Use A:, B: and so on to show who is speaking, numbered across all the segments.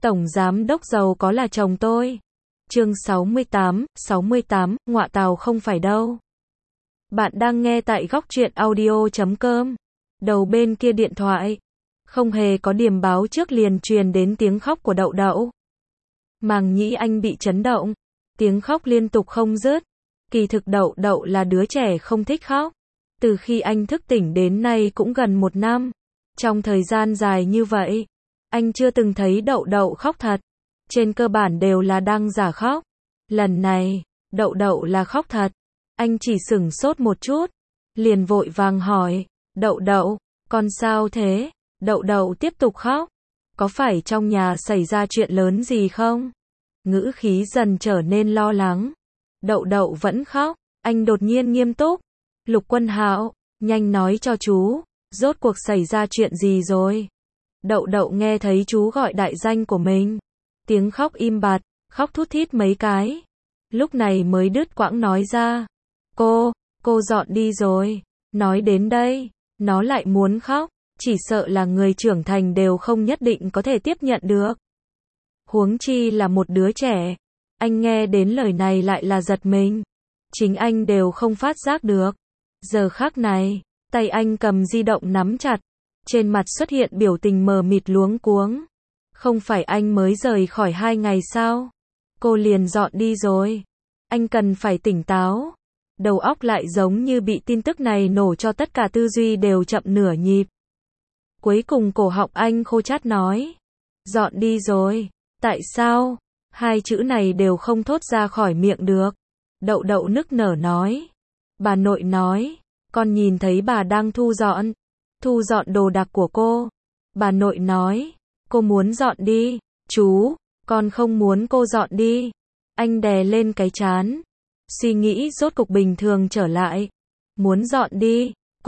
A: Tổng giám đốc giàu có là chồng tôi. Chương 68, ngọa tào không phải đâu. Bạn đang nghe tại góc truyện audio.com. Đầu bên kia điện thoại, không hề có điểm báo trước liền truyền đến tiếng khóc của Đậu Đậu. Màng nhĩ anh bị chấn động, tiếng khóc liên tục không dứt. Kỳ thực Đậu Đậu là đứa trẻ không thích khóc. Từ khi anh thức tỉnh đến nay cũng gần 1 năm. Trong thời gian dài như vậy, anh chưa từng thấy Đậu Đậu khóc thật. Trên cơ bản đều là đang giả khóc. Lần này, Đậu Đậu là khóc thật. Anh chỉ sửng sốt một chút, liền vội vàng hỏi, Đậu Đậu, con sao thế? Đậu Đậu tiếp tục khóc. Có phải trong nhà xảy ra chuyện lớn gì không? Ngữ khí dần trở nên lo lắng. Đậu Đậu vẫn khóc, anh đột nhiên nghiêm túc. Lục Quân Hạo, nhanh nói cho chú, rốt cuộc xảy ra chuyện gì rồi? Đậu Đậu nghe thấy chú gọi đại danh của mình. Tiếng khóc im bặt, khóc thút thít mấy cái. Lúc này mới đứt quãng nói ra. Cô dọn đi rồi. Nói đến đây, nó lại muốn khóc. Chỉ sợ là người trưởng thành đều không nhất định có thể tiếp nhận được. Huống chi là một đứa trẻ. Anh nghe đến lời này lại là giật mình. Chính anh đều không phát giác được. Giờ khắc này, tay anh cầm di động nắm chặt. Trên mặt xuất hiện biểu tình mờ mịt luống cuống. Không phải anh mới rời khỏi 2 ngày sao? Cô liền dọn đi rồi. Anh cần phải tỉnh táo. Đầu óc lại giống như bị tin tức này nổ cho tất cả tư duy đều chậm nửa nhịp. Cuối cùng cổ họng anh khô chát nói. Dọn đi rồi. Tại sao? 2 chữ này đều không thốt ra khỏi miệng được. Đậu Đậu nức nở nói. Bà nội nói. Con nhìn thấy bà đang thu dọn đồ đạc của cô. Bà nội nói. Cô muốn dọn đi. Chú, con không muốn cô dọn đi. Anh đè lên cái trán. Suy nghĩ rốt cục bình thường trở lại. Muốn dọn đi,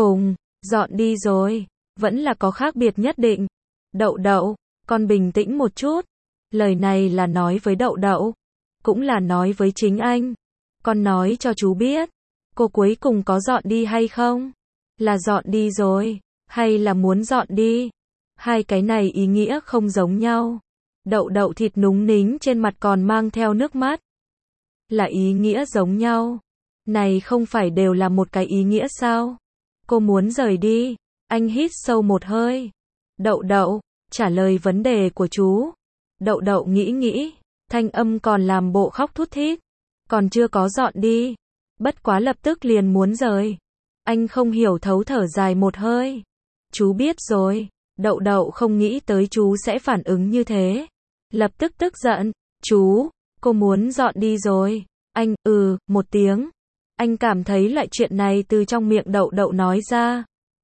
A: dọn đi rồi. Vẫn là có khác biệt nhất định. Đậu Đậu, con bình tĩnh một chút. Lời này là nói với Đậu Đậu. Cũng là nói với chính anh. Con nói cho chú biết. Cô cuối cùng có dọn đi hay không? Là dọn đi rồi, hay là muốn dọn đi? 2 cái này ý nghĩa không giống nhau. Đậu Đậu thịt núng nính trên mặt còn mang theo nước mắt. Là ý nghĩa giống nhau. Này không phải đều là một cái ý nghĩa sao? Cô muốn rời đi. Anh hít sâu một hơi. Đậu Đậu, trả lời vấn đề của chú. Đậu Đậu nghĩ, thanh âm còn làm bộ khóc thút thít. Còn chưa có dọn đi. Bất quá lập tức liền muốn rời. Anh không hiểu thấu thở dài một hơi. Chú biết rồi. Đậu Đậu không nghĩ tới chú sẽ phản ứng như thế. Lập tức tức giận. Chú, cô muốn dọn đi rồi. Anh, một tiếng. Anh cảm thấy lại chuyện này từ trong miệng Đậu Đậu nói ra.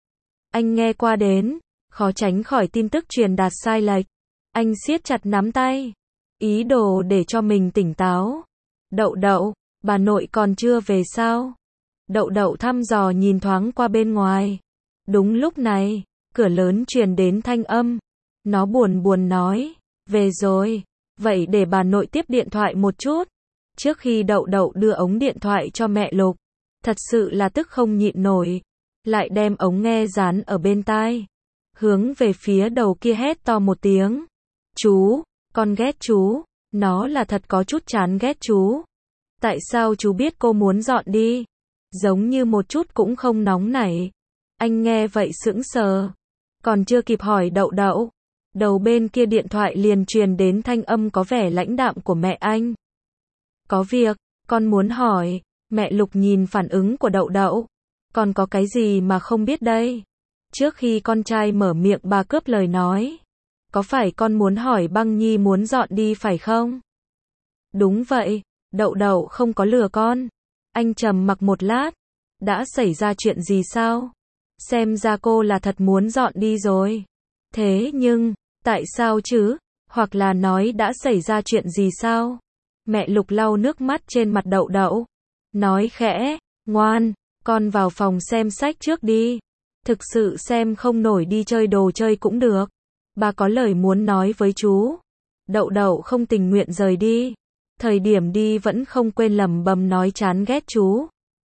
A: Anh nghe qua đến, khó tránh khỏi tin tức truyền đạt sai lệch. Anh siết chặt nắm tay. Ý đồ để cho mình tỉnh táo. Đậu Đậu, bà nội còn chưa về sao? Đậu Đậu thăm dò nhìn thoáng qua bên ngoài. Đúng lúc này, cửa lớn truyền đến thanh âm. Nó buồn nói, về rồi, vậy để bà nội tiếp điện thoại một chút. Trước khi Đậu Đậu đưa ống điện thoại cho mẹ Lục, thật sự là tức không nhịn nổi. Lại đem ống nghe dán ở bên tai. Hướng về phía đầu kia hét to một tiếng. Chú, con ghét chú. Nó là thật có chút chán ghét chú. Tại sao chú biết cô muốn dọn đi? Giống như một chút cũng không nóng nảy. Anh nghe vậy sững sờ. Còn chưa kịp hỏi Đậu Đậu. Đầu bên kia điện thoại liền truyền đến thanh âm có vẻ lãnh đạm của mẹ anh. Có việc, con muốn hỏi. Mẹ Lục nhìn phản ứng của Đậu Đậu. Còn có cái gì mà không biết đây? Trước khi con trai mở miệng bà cướp lời nói. Có phải con muốn hỏi Băng Nhi muốn dọn đi phải không? Đúng vậy, Đậu Đậu không có lừa con. Anh trầm mặc một lát. Đã xảy ra chuyện gì sao? Xem ra cô là thật muốn dọn đi rồi. Thế nhưng, tại sao chứ? Hoặc là nói đã xảy ra chuyện gì sao? Mẹ Lục lau nước mắt trên mặt Đậu Đậu. Nói khẽ, ngoan, con vào phòng xem sách trước đi. Thực sự xem không nổi đi chơi đồ chơi cũng được. Bà có lời muốn nói với chú. Đậu Đậu không tình nguyện rời đi. Thời điểm đi vẫn không quên lẩm bẩm nói chán ghét chú.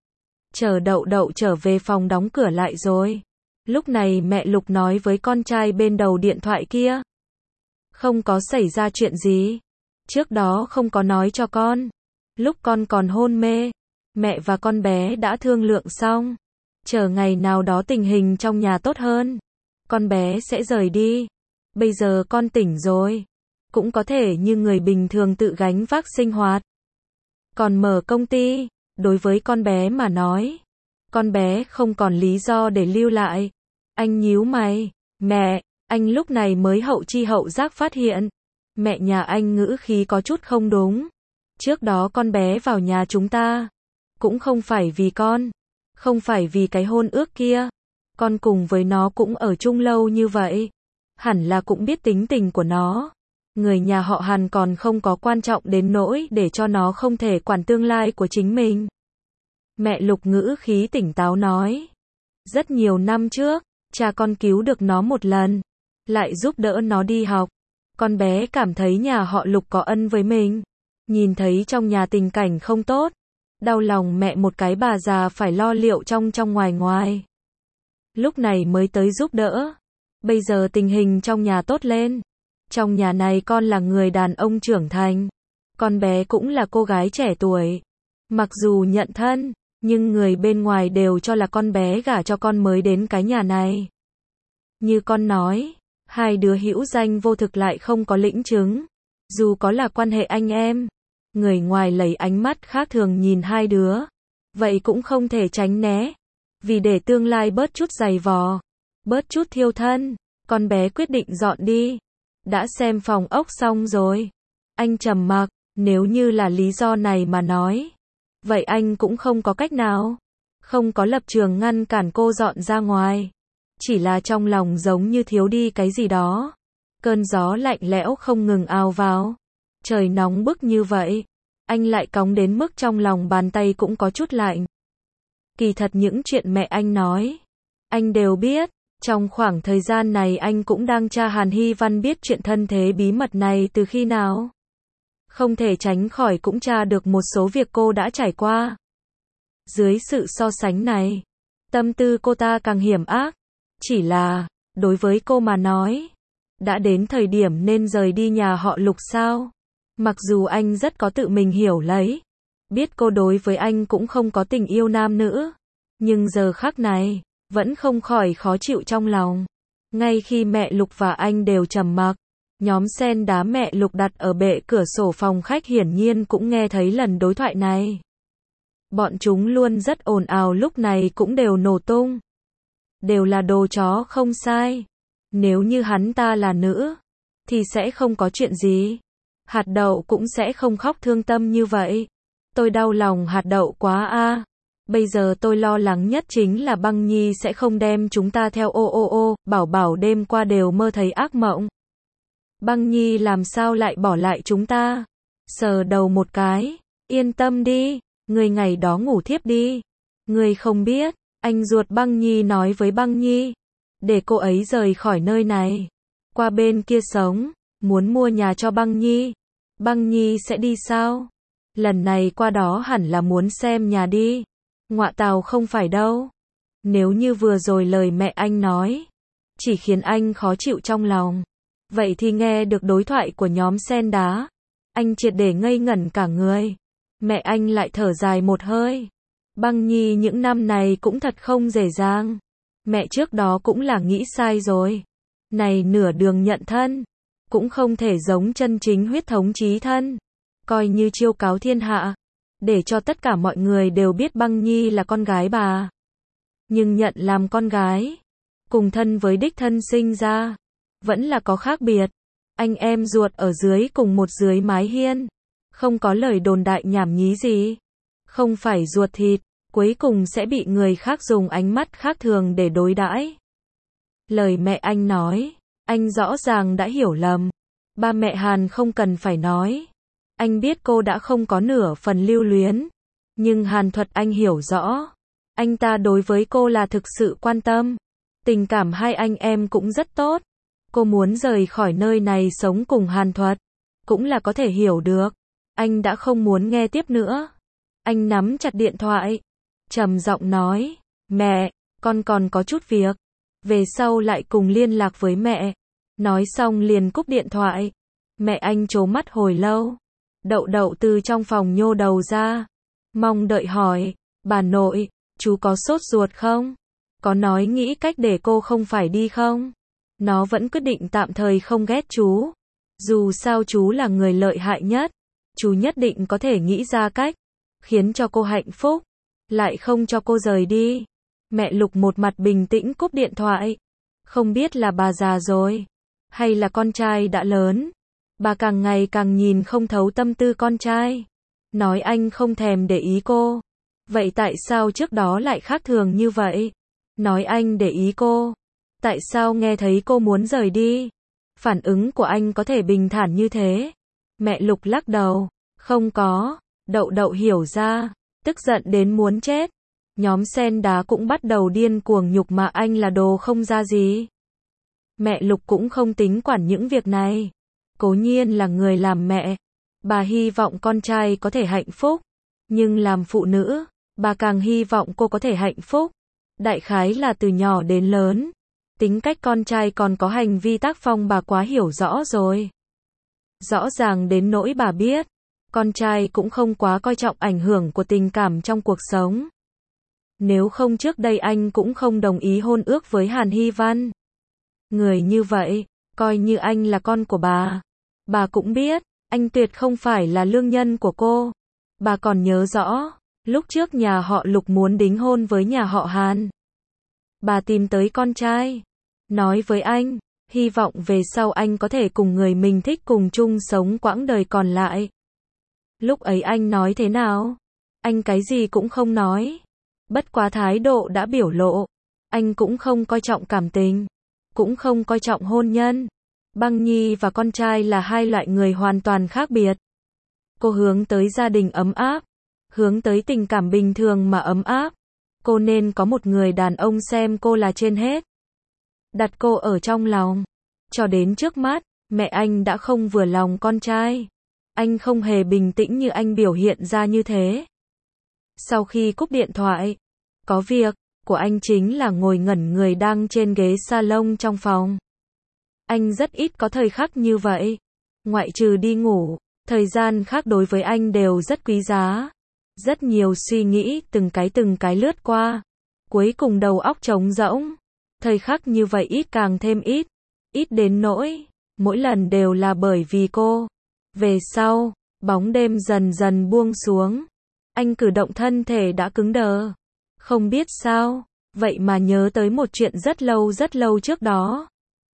A: Chờ Đậu Đậu trở về phòng đóng cửa lại rồi. Lúc này mẹ Lục nói với con trai bên đầu điện thoại kia. Không có xảy ra chuyện gì. Trước đó không có nói cho con. Lúc con còn hôn mê, mẹ và con bé đã thương lượng xong. Chờ ngày nào đó tình hình trong nhà tốt hơn, con bé sẽ rời đi. Bây giờ con tỉnh rồi, cũng có thể như người bình thường tự gánh vác sinh hoạt. Còn mở công ty, đối với con bé mà nói, con bé không còn lý do để lưu lại. Anh nhíu mày, mẹ, anh lúc này mới hậu chi hậu giác phát hiện. Mẹ nhà anh ngữ khí có chút không đúng. Trước đó con bé vào nhà chúng ta, cũng không phải vì con, không phải vì cái hôn ước kia. Con cùng với nó cũng ở chung lâu như vậy, hẳn là cũng biết tính tình của nó. Người nhà họ Hàn còn không có quan trọng đến nỗi để cho nó không thể quản tương lai của chính mình. Mẹ Lục ngữ khí tỉnh táo nói. Rất nhiều năm trước, cha con cứu được nó một lần, lại giúp đỡ nó đi học. Con bé cảm thấy nhà họ Lục có ân với mình. Nhìn thấy trong nhà tình cảnh không tốt, đau lòng mẹ một cái bà già phải lo liệu trong ngoài ngoài. Lúc này mới tới giúp đỡ. Bây giờ tình hình trong nhà tốt lên. Trong nhà này con là người đàn ông trưởng thành. Con bé cũng là cô gái trẻ tuổi. Mặc dù nhận thân, nhưng người bên ngoài đều cho là con bé gả cho con mới đến cái nhà này. Như con nói, hai đứa hữu danh vô thực lại không có lĩnh chứng. Dù có là quan hệ anh em, người ngoài lấy ánh mắt khác thường nhìn hai đứa, vậy cũng không thể tránh né. Vì để tương lai bớt chút giày vò, bớt chút thiêu thân, con bé quyết định dọn đi. Đã xem phòng ốc xong rồi. Anh trầm mặc, nếu như là lý do này mà nói, vậy anh cũng không có cách nào. Không có lập trường ngăn cản cô dọn ra ngoài. Chỉ là trong lòng giống như thiếu đi cái gì đó. Cơn gió lạnh lẽo không ngừng ào vào. Trời nóng bức như vậy, anh lại cóng đến mức trong lòng bàn tay cũng có chút lạnh. Kỳ thật những chuyện mẹ anh nói, anh đều biết. Trong khoảng thời gian này anh cũng đang tra Hàn Hy Văn biết chuyện thân thế bí mật này từ khi nào. Không thể tránh khỏi cũng tra được một số việc cô đã trải qua. Dưới sự so sánh này, tâm tư cô ta càng hiểm ác. Chỉ là, đối với cô mà nói, đã đến thời điểm nên rời đi nhà họ Lục sao? Mặc dù anh rất có tự mình hiểu lấy, biết cô đối với anh cũng không có tình yêu nam nữ, nhưng giờ khắc này, vẫn không khỏi khó chịu trong lòng. Ngay khi mẹ Lục và anh đều trầm mặc, nhóm sen đá mẹ Lục đặt ở bệ cửa sổ phòng khách hiển nhiên cũng nghe thấy lần đối thoại này. Bọn chúng luôn rất ồn ào lúc này cũng đều nổ tung. Đều là đồ chó không sai. Nếu như hắn ta là nữ, thì sẽ không có chuyện gì. Hạt đậu cũng sẽ không khóc thương tâm như vậy. Tôi đau lòng hạt đậu quá a. Bây giờ tôi lo lắng nhất chính là Băng Nhi sẽ không đem chúng ta theo. Bảo Bảo đêm qua đều mơ thấy ác mộng. Băng Nhi làm sao lại bỏ lại chúng ta? Sờ đầu một cái. Yên tâm đi, người ngày đó ngủ thiếp đi. Người không biết, anh ruột Băng Nhi nói với Băng Nhi, để cô ấy rời khỏi nơi này, qua bên kia sống, muốn mua nhà cho Băng Nhi. Băng Nhi sẽ đi sao? Lần này qua đó hẳn là muốn xem nhà đi. Ngọa tào không phải đâu. Nếu như vừa rồi lời mẹ anh nói, chỉ khiến anh khó chịu trong lòng, vậy thì nghe được đối thoại của nhóm sen đá, anh triệt để ngây ngẩn cả người. Mẹ anh lại thở dài một hơi. Băng Nhi những năm này cũng thật không dễ dàng. Mẹ trước đó cũng là nghĩ sai rồi. Này nửa đường nhận thân, cũng không thể giống chân chính huyết thống chí thân. Coi như chiêu cáo thiên hạ, để cho tất cả mọi người đều biết Băng Nhi là con gái bà. Nhưng nhận làm con gái, cùng thân với đích thân sinh ra, vẫn là có khác biệt. Anh em ruột ở dưới cùng một dưới mái hiên, không có lời đồn đại nhảm nhí gì. Không phải ruột thịt, cuối cùng sẽ bị người khác dùng ánh mắt khác thường để đối đãi. Lời mẹ anh nói, anh rõ ràng đã hiểu lầm. Ba mẹ Hàn không cần phải nói. Anh biết cô đã không có nửa phần lưu luyến. Nhưng Hàn Thuật anh hiểu rõ. Anh ta đối với cô là thực sự quan tâm. Tình cảm hai anh em cũng rất tốt. Cô muốn rời khỏi nơi này sống cùng Hàn Thuật, cũng là có thể hiểu được. Anh đã không muốn nghe tiếp nữa. Anh nắm chặt điện thoại, trầm giọng nói, mẹ, con còn có chút việc. Về sau lại cùng liên lạc với mẹ. Nói xong liền cúp điện thoại. Mẹ anh trố mắt hồi lâu. Đậu đậu từ trong phòng nhô đầu ra. Mong đợi hỏi, bà nội, chú có sốt ruột không? Có nói nghĩ cách để cô không phải đi không? Nó vẫn quyết định tạm thời không ghét chú. Dù sao chú là người lợi hại nhất. Chú nhất định có thể nghĩ ra cách, khiến cho cô hạnh phúc, lại không cho cô rời đi. Mẹ Lục một mặt bình tĩnh cúp điện thoại. Không biết là bà già rồi, hay là con trai đã lớn. Bà càng ngày càng nhìn không thấu tâm tư con trai. Nói anh không thèm để ý cô. Vậy tại sao trước đó lại khác thường như vậy? Nói anh để ý cô. Tại sao nghe thấy cô muốn rời đi? Phản ứng của anh có thể bình thản như thế? Mẹ Lục lắc đầu. Không có. Đậu đậu hiểu ra. Tức giận đến muốn chết. Nhóm sen đá cũng bắt đầu điên cuồng nhục mạ anh là đồ không ra gì. Mẹ Lục cũng không tính quản những việc này. Cố nhiên là người làm mẹ. Bà hy vọng con trai có thể hạnh phúc. Nhưng làm phụ nữ, bà càng hy vọng cô có thể hạnh phúc. Đại khái là từ nhỏ đến lớn. Tính cách con trai còn có hành vi tác phong bà quá hiểu rõ rồi. Rõ ràng đến nỗi bà biết, con trai cũng không quá coi trọng ảnh hưởng của tình cảm trong cuộc sống. Nếu không trước đây anh cũng không đồng ý hôn ước với Hàn Hy Văn. Người như vậy, coi như anh là con của bà cũng biết, anh tuyệt không phải là lương nhân của cô. Bà còn nhớ rõ, lúc trước nhà họ Lục muốn đính hôn với nhà họ Hàn. Bà tìm tới con trai, nói với anh, hy vọng về sau anh có thể cùng người mình thích cùng chung sống quãng đời còn lại. Lúc ấy anh nói thế nào? Anh cái gì cũng không nói. Bất quá thái độ đã biểu lộ. Anh cũng không coi trọng cảm tình, cũng không coi trọng hôn nhân. Băng Nhi và con trai là hai loại người hoàn toàn khác biệt. Cô hướng tới gia đình ấm áp, hướng tới tình cảm bình thường mà ấm áp. Cô nên có một người đàn ông xem cô là trên hết, đặt cô ở trong lòng. Cho đến trước mắt, mẹ anh đã không vừa lòng con trai. Anh không hề bình tĩnh như anh biểu hiện ra như thế. Sau khi cúp điện thoại, có việc của anh chính là ngồi ngẩn người đang trên ghế salon trong phòng. Anh rất ít có thời khắc như vậy. Ngoại trừ đi ngủ, thời gian khác đối với anh đều rất quý giá. Rất nhiều suy nghĩ từng cái lướt qua. Cuối cùng đầu óc trống rỗng. Thời khắc như vậy ít càng thêm ít. Ít đến nỗi, mỗi lần đều là bởi vì cô. Về sau, bóng đêm dần dần buông xuống. Anh cử động thân thể đã cứng đờ. Không biết sao, vậy mà nhớ tới một chuyện rất lâu trước đó.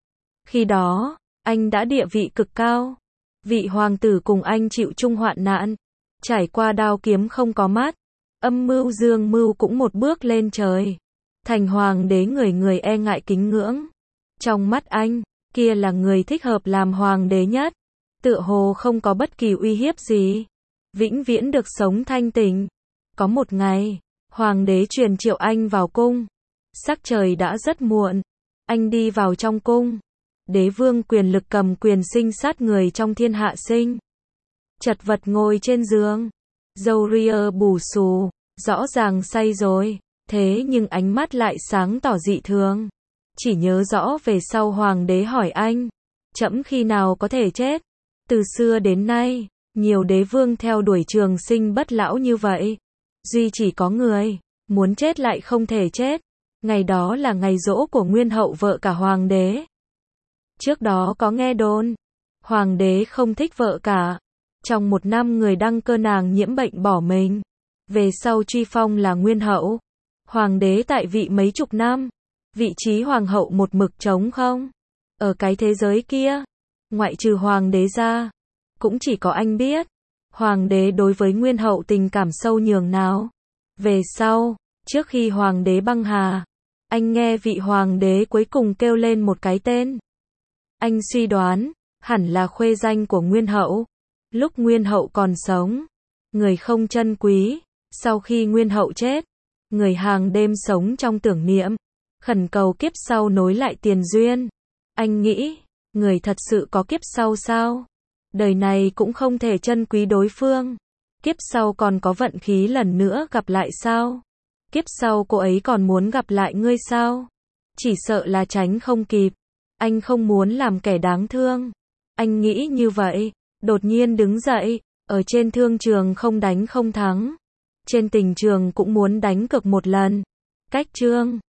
A: Khi đó, anh đã địa vị cực cao. Vị hoàng tử cùng anh chịu chung hoạn nạn. Trải qua đao kiếm không có mắt. Âm mưu dương mưu cũng một bước lên trời. Thành hoàng đế người người e ngại kính ngưỡng. Trong mắt anh, kia là người thích hợp làm hoàng đế nhất. Tựa hồ không có bất kỳ uy hiếp gì. Vĩnh viễn được sống thanh tịnh. Có một ngày, hoàng đế truyền triệu anh vào cung. Sắc trời đã rất muộn. Anh đi vào trong cung. Đế vương quyền lực cầm quyền sinh sát người trong thiên hạ sinh. Chật vật ngồi trên giường. Râu ria bù xù. Rõ ràng say rồi. Thế nhưng ánh mắt lại sáng tỏ dị thường. Chỉ nhớ rõ về sau hoàng đế hỏi anh. Trẫm khi nào có thể chết? Từ xưa đến nay, nhiều đế vương theo đuổi trường sinh bất lão như vậy. Duy chỉ có người, muốn chết lại không thể chết. Ngày đó là ngày giỗ của nguyên hậu vợ cả hoàng đế. Trước đó có nghe đồn, hoàng đế không thích vợ cả. Trong một năm người đăng cơ nàng nhiễm bệnh bỏ mình. Về sau truy phong là nguyên hậu. Hoàng đế tại vị mấy chục năm. Vị trí hoàng hậu một mực trống không. Ở cái thế giới kia, ngoại trừ hoàng đế ra, cũng chỉ có anh biết. Hoàng đế đối với nguyên hậu tình cảm sâu nhường nào. Về sau, trước khi hoàng đế băng hà, anh nghe vị hoàng đế cuối cùng kêu lên một cái tên. Anh suy đoán, hẳn là khuê danh của nguyên hậu. Lúc nguyên hậu còn sống, người không trân quý. Sau khi nguyên hậu chết, người hàng đêm sống trong tưởng niệm, khẩn cầu kiếp sau nối lại tiền duyên. Anh nghĩ, người thật sự có kiếp sau sao? Đời này cũng không thể trân quý đối phương. Kiếp sau còn có vận khí lần nữa gặp lại sao? Kiếp sau cô ấy còn muốn gặp lại ngươi sao? Chỉ sợ là tránh không kịp. Anh không muốn làm kẻ đáng thương. Anh nghĩ như vậy. Đột nhiên đứng dậy. Ở trên thương trường không đánh không thắng. Trên tình trường cũng muốn đánh cược một lần. Cách chương